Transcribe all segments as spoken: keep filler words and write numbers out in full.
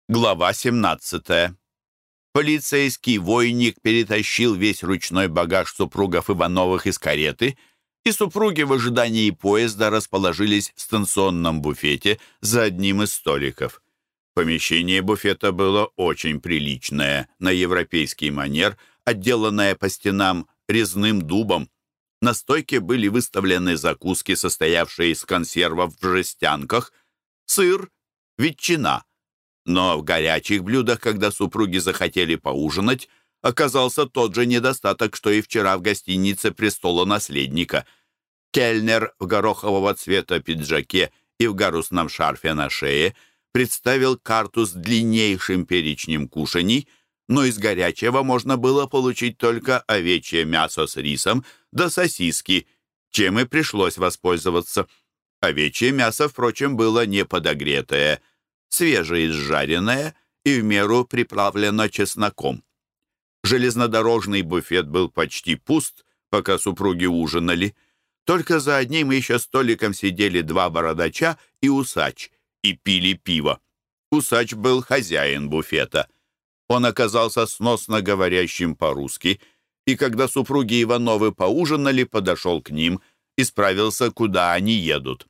Глава семнадцатая. Полицейский войник перетащил весь ручной багаж супругов Ивановых из кареты, и супруги в ожидании поезда расположились в станционном буфете за одним из столиков. Помещение буфета было очень приличное, на европейский манер, отделанное по стенам резным дубом. На стойке были выставлены закуски, состоявшие из консервов в жестянках, сыр, ветчина. Но в горячих блюдах, когда супруги захотели поужинать, оказался тот же недостаток, что и вчера в гостинице «Престолонаследника». Кельнер в горохового цвета пиджаке и в гарусном шарфе на шее представил карту с длиннейшим перечнем кушаний, но из горячего можно было получить только овечье мясо с рисом да сосиски, чем и пришлось воспользоваться. Овечье мясо, впрочем, было не подогретое, свежеизжаренное и в меру приправлено чесноком. Железнодорожный буфет был почти пуст, пока супруги ужинали. Только за одним еще столиком сидели два бородача и усач, и пили пиво. Усач был хозяин буфета. Он оказался сносно говорящим по-русски, и когда супруги Ивановы поужинали, подошел к ним и справился, куда они едут.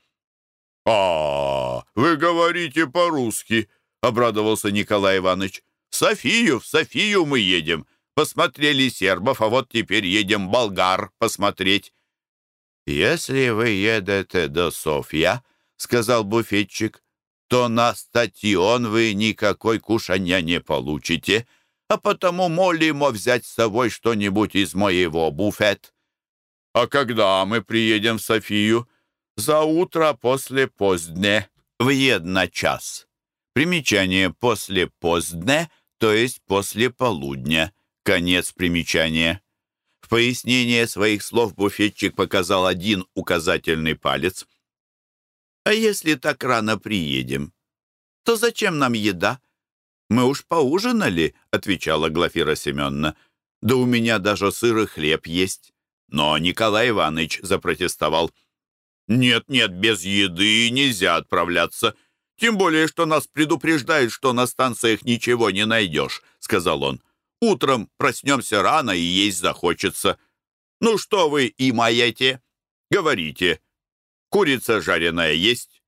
«А, вы говорите по-русски», — обрадовался Николай Иванович. «В Софию, в Софию мы едем. Посмотрели сербов, а вот теперь едем болгар посмотреть». «Если вы едете до Софья, — сказал буфетчик, — то на стадион вы никакой кушанья не получите, а потому молимо взять с собой что-нибудь из моего буфет». «А когда мы приедем в Софию?» «За утро после поздне, в едно час». Примечание «после поздне», то есть после полудня. Конец примечания. В пояснение своих слов буфетчик показал один указательный палец. «А если так рано приедем, то зачем нам еда? Мы уж поужинали», — отвечала Глафира Семеновна. «Да у меня даже сыр и хлеб есть». Но Николай Иванович запротестовал. «Нет-нет, без еды нельзя отправляться. Тем более, что нас предупреждают, что на станциях ничего не найдешь», — сказал он. «Утром проснемся рано и есть захочется. Ну что вы и маете? Говорите. Курица жареная есть?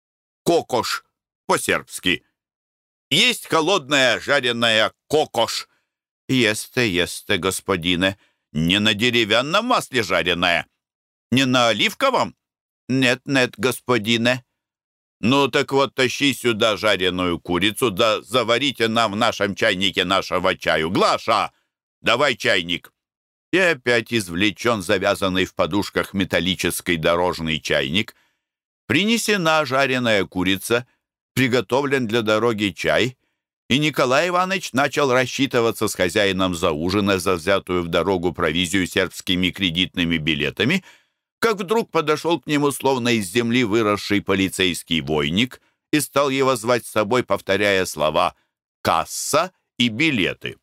Кокош по-сербски. Есть холодная жареная кокош?» «Есте, есте, господине. Не на деревянном масле жареная? Не на оливковом?» «Нет, нет, господине». «Ну так вот, тащи сюда жареную курицу, да заварите нам в нашем чайнике нашего чаю. Глаша, давай чайник». И опять извлечен завязанный в подушках металлический дорожный чайник. Принесена жареная курица, приготовлен для дороги чай, и Николай Иванович начал рассчитываться с хозяином за ужин за взятую в дорогу провизию сербскими кредитными билетами, как вдруг подошел к нему словно из земли выросший полицейский войник и стал его звать с собой, повторяя слова «касса» и «билеты».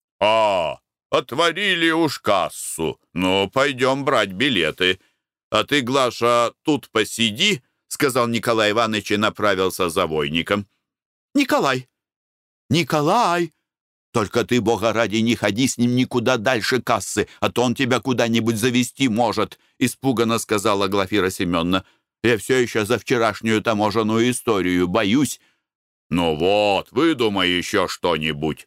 «А, отворили уж кассу. Ну, пойдем брать билеты. А ты, Глаша, тут посиди», — сказал Николай Иванович и направился за войником. «Николай! Николай! Только ты, Бога ради, не ходи с ним никуда дальше кассы, а то он тебя куда-нибудь завести может», — испуганно сказала Глафира Семеновна. «Я все еще за вчерашнюю таможенную историю боюсь». «Ну вот, выдумай еще что-нибудь».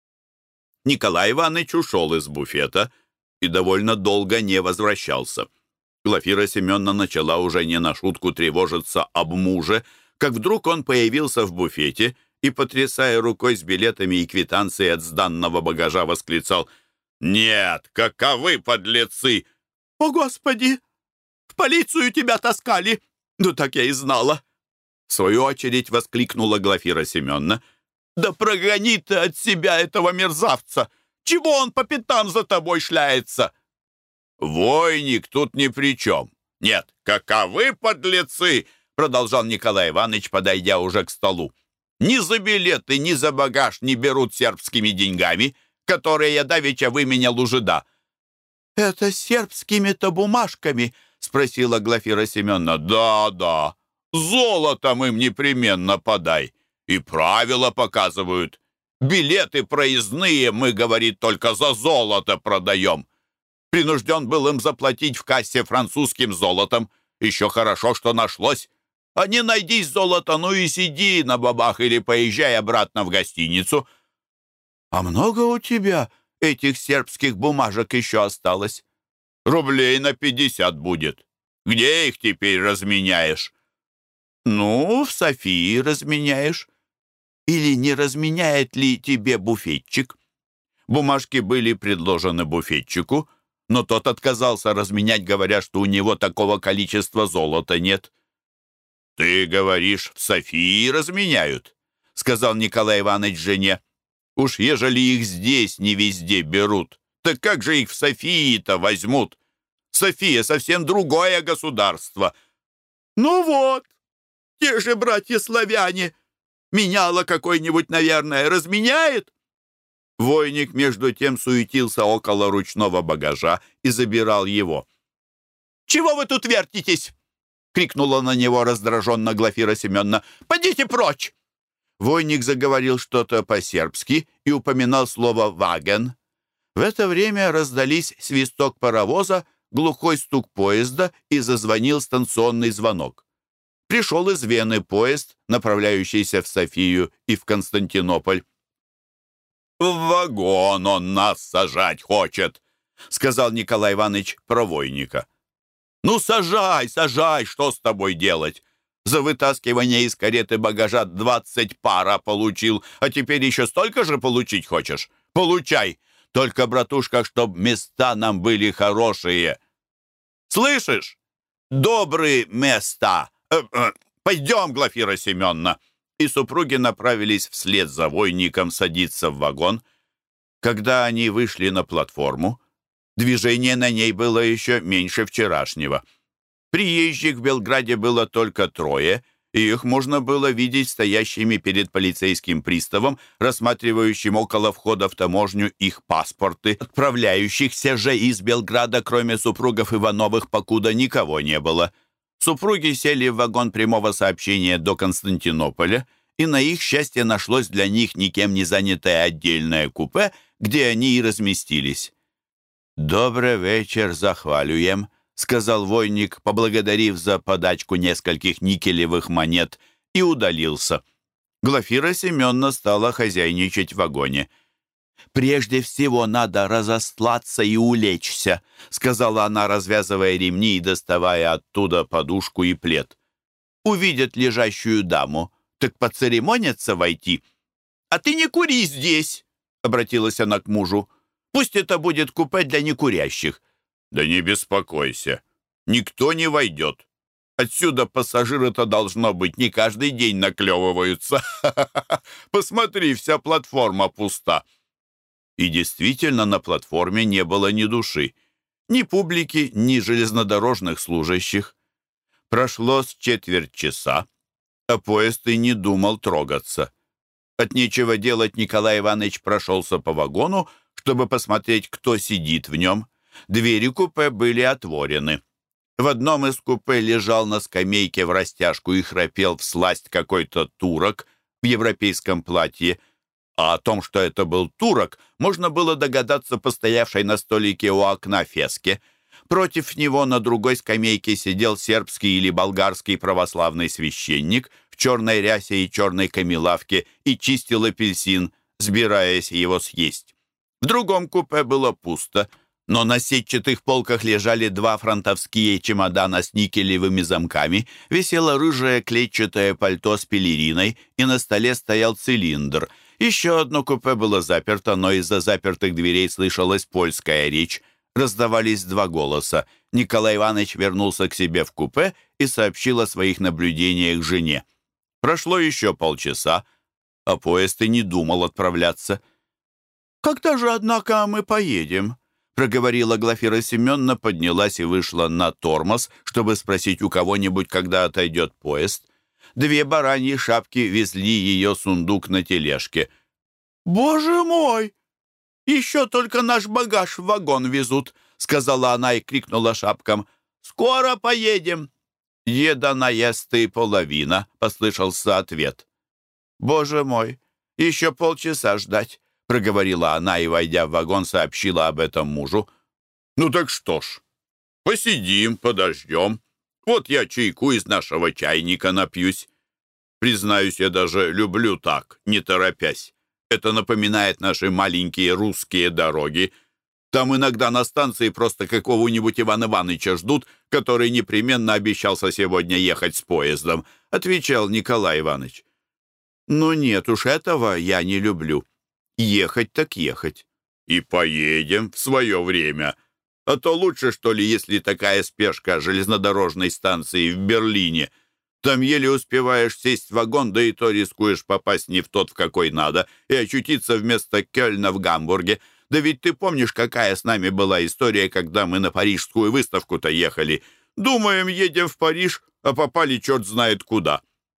Николай Иванович ушел из буфета и довольно долго не возвращался. Глафира Семеновна начала уже не на шутку тревожиться об муже, как вдруг он появился в буфете и, потрясая рукой с билетами и квитанцией от сданного багажа, восклицал: «Нет, каковы подлецы!» «О, Господи! В полицию тебя таскали! Ну, так я и знала!» В свою очередь воскликнула Глафира Семеновна. «Да прогони ты от себя этого мерзавца! Чего он по пятам за тобой шляется?» «Войник тут ни при чем. Нет, каковы подлецы!» Продолжал Николай Иванович, подойдя уже к столу. «Ни за билеты, ни за багаж не берут сербскими деньгами, которые я давеча выменял у жида». «Это сербскими-то бумажками?» — спросила Глафира Семеновна. «Да, да, золотом им непременно подай. И правила показывают. Билеты проездные мы, говорит, только за золото продаем. Принужден был им заплатить в кассе французским золотом. Еще хорошо, что нашлось. А не найдись золото, ну и сиди на бабах или поезжай обратно в гостиницу. А много у тебя этих сербских бумажек еще осталось? Рублей на пятьдесят будет. Где их теперь разменяешь? Ну, в Софии разменяешь. Или не разменяет ли тебе буфетчик? Бумажки были предложены буфетчику, но тот отказался разменять, говоря, что у него такого количества золота нет. «Ты говоришь, в Софии разменяют?» — сказал Николай Иванович жене. «Уж ежели их здесь не везде берут, так как же их в Софии-то возьмут? София совсем другое государство». «Ну вот, те же братья-славяне. Меняло какой-нибудь, наверное, разменяет?» Войник, между тем, суетился около ручного багажа и забирал его. «Чего вы тут вертитесь?» — крикнула на него раздраженно Глафира Семеновна. «Подите прочь!» Войник заговорил что-то по-сербски и упоминал слово «ваген». В это время раздались свисток паровоза, глухой стук поезда и зазвонил станционный звонок. Пришел из Вены поезд, направляющийся в Софию и в Константинополь. «В вагон он нас сажать хочет», — сказал Николай Иванович про Войника. «Ну, сажай, сажай, что с тобой делать? За вытаскивание из кареты багажа двадцать пара получил, а теперь еще столько же получить хочешь? Получай! Только, братушка, чтоб места нам были хорошие. Слышишь? Добрые места! Э -э, пойдем, Глафира Семеновна!» И супруги направились вслед за Войником садиться в вагон. Когда они вышли на платформу, движение на ней было еще меньше вчерашнего. Приезжих в Белграде было только трое, и их можно было видеть стоящими перед полицейским приставом, рассматривающим около входа в таможню их паспорты. Отправляющихся же из Белграда, кроме супругов Ивановых, покуда никого не было. Супруги сели в вагон прямого сообщения до Константинополя, и на их счастье нашлось для них никем не занятое отдельное купе, где они и разместились. «Добрый вечер, захвалюем», — сказал Войник, поблагодарив за подачку нескольких никелевых монет, и удалился. Глафира Семеновна стала хозяйничать в вагоне. «Прежде всего надо разостлаться и улечься», — сказала она, развязывая ремни и доставая оттуда подушку и плед. «Увидят лежащую даму, так поцеремонятся войти». «А ты не кури здесь», — обратилась она к мужу. «Пусть это будет купе для некурящих». «Да не беспокойся, никто не войдет. Отсюда пассажиры-то, должно быть, не каждый день наклевываются. Посмотри, вся платформа пуста». И действительно, на платформе не было ни души, ни публики, ни железнодорожных служащих. Прошло с четверть часа, а поезд и не думал трогаться. От нечего делать Николай Иванович прошелся по вагону, чтобы посмотреть, кто сидит в нем. Двери купе были отворены. В одном из купе лежал на скамейке в растяжку и храпел всласть какой-то турок в европейском платье. А о том, что это был турок, можно было догадаться по стоявшей на столике у окна феске. Против него на другой скамейке сидел сербский или болгарский православный священник в черной рясе и черной камелавке и чистил апельсин, сбираясь его съесть. В другом купе было пусто, но на сетчатых полках лежали два фронтовские чемодана с никелевыми замками, висело рыжее клетчатое пальто с пелериной, и на столе стоял цилиндр. Еще одно купе было заперто, но из-за запертых дверей слышалась польская речь. Раздавались два голоса. Николай Иванович вернулся к себе в купе и сообщил о своих наблюдениях жене. Прошло еще полчаса, а поезд и не думал отправляться. «Когда же, однако, мы поедем?» — проговорила Глафира Семеновна, поднялась и вышла на тормоз, чтобы спросить у кого-нибудь, когда отойдет поезд. Две бараньи шапки везли ее сундук на тележке. «Боже мой! Еще только наш багаж в вагон везут!» — сказала она и крикнула шапкам. «Скоро поедем!» «Еда наест и половина», — послышался ответ. «Боже мой, еще полчаса ждать», — проговорила она и, войдя в вагон, сообщила об этом мужу. «Ну так что ж, посидим, подождем. Вот я чайку из нашего чайника напьюсь. Признаюсь, я даже люблю так, не торопясь. Это напоминает наши маленькие русские дороги. Там иногда на станции просто какого-нибудь Ивана Ивановича ждут, который непременно обещался сегодня ехать с поездом», — отвечал Николай Иванович. «Ну нет уж, этого я не люблю. Ехать так ехать». «И поедем в свое время. А то лучше, что ли, если такая спешка железнодорожной станции в Берлине. Там еле успеваешь сесть в вагон, да и то рискуешь попасть не в тот, в какой надо, и очутиться вместо Кёльна в Гамбурге. Да ведь ты помнишь, какая с нами была история, когда мы на парижскую выставку-то ехали? Думаем, едем в Париж, а попали черт знает куда».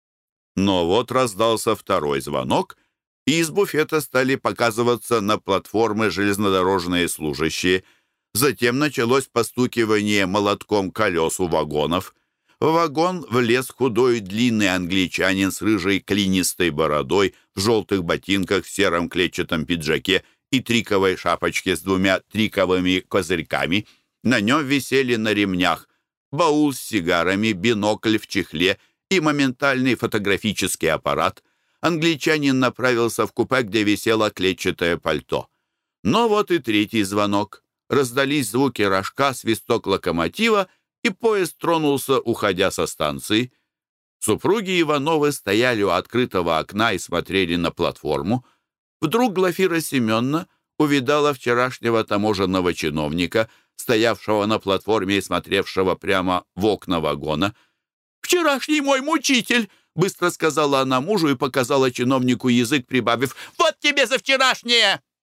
Но вот раздался второй звонок, и из буфета стали показываться на платформы железнодорожные служащие. Затем началось постукивание молотком колес у вагонов. В вагон влез худой длинный англичанин с рыжей клинистой бородой, в желтых ботинках, в сером клетчатом пиджаке и триковой шапочке с двумя триковыми козырьками. На нем висели на ремнях баул с сигарами, бинокль в чехле и моментальный фотографический аппарат. Англичанин направился в купе, где висело клетчатое пальто. Но вот и третий звонок. Раздались звуки рожка, свисток локомотива, и поезд тронулся, уходя со станции. Супруги Ивановы стояли у открытого окна и смотрели на платформу. Вдруг Глафира Семеновна увидала вчерашнего таможенного чиновника, стоявшего на платформе и смотревшего прямо в окна вагона. «Вчерашний мой мучитель!» — быстро сказала она мужу и показала чиновнику язык, прибавив: «Вот тебе за вчерашнее!»